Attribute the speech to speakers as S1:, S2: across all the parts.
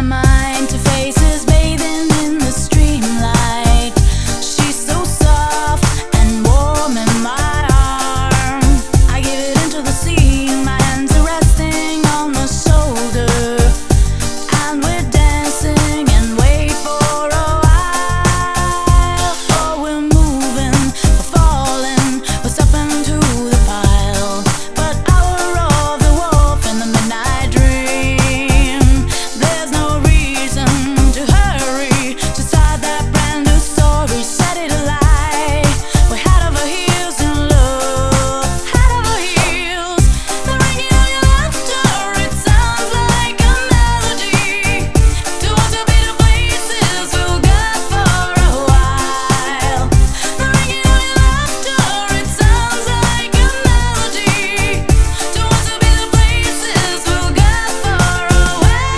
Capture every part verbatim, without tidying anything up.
S1: mind to faces bathing in the streamlight. She's so soft and warm in my arm. I give it into the sea, my hands are resting on the shoulder, and we're dancing and wait for a while. Oh, we're moving, we're falling, we're stepping to the pile. But hour of the wolf in the midnight dream, there's no reason to hurry to start that brand new story. Set it alight, we're head over heels in love, head over heels. The ringing of your laughter, it sounds like a melody. To want to be the places we'll get for a while. The ringing of your laughter, it sounds like a melody. To want to be the places we'll get for a while.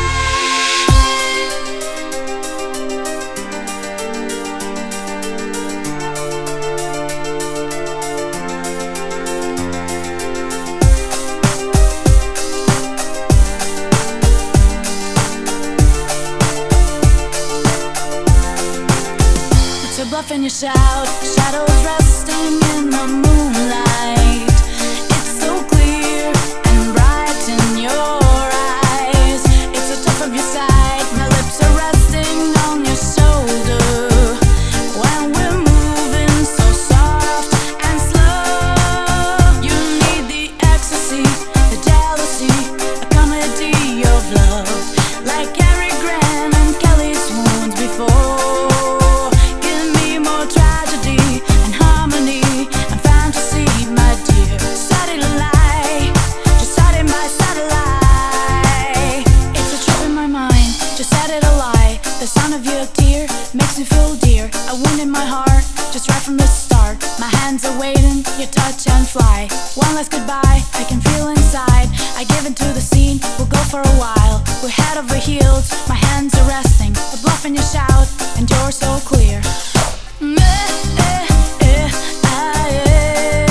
S1: It's a bluff and you shout, shadows resting in the moonlight. It's so clear and bright in your eyes. It's the top of your side, my lips are resting on your shoulder. When we're moving so soft and slow, you need the ecstasy, the jealousy, a comedy of love, like Cary Grant and Kelly swoons before. Give me more tragedy and harmony and fantasy, my dear. Satellite, just set it my satellite. It's a trip in my mind, just set it a lie. The sound of your tear makes me feel dear. A wound in my heart, just right from the start. My hands are waiting, you touch and fly. One last goodbye, I can feel inside. I give into the scene, we'll go for a while. We're head over heels, my hands are resting. A bluff and you shout, and you're so clear. Mm, eh, eh, eh, ah, eh.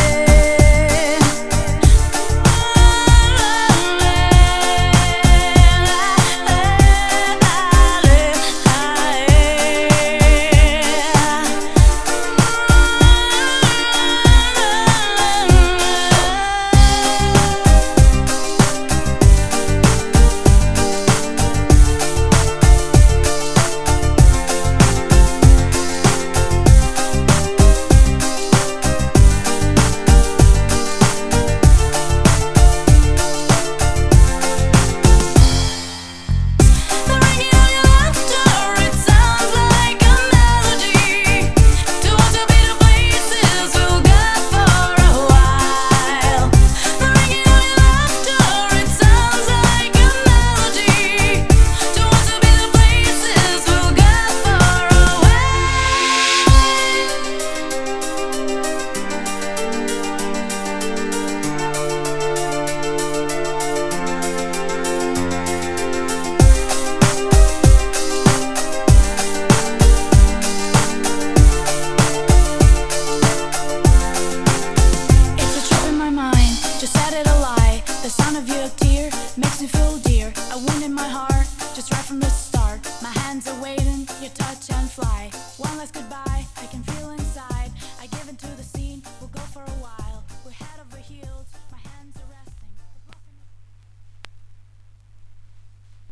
S1: Just set it a lie. The sound of your tear makes me feel dear. A wound in my heart, just right from the start. My hands are waiting, you touch and fly. One last goodbye.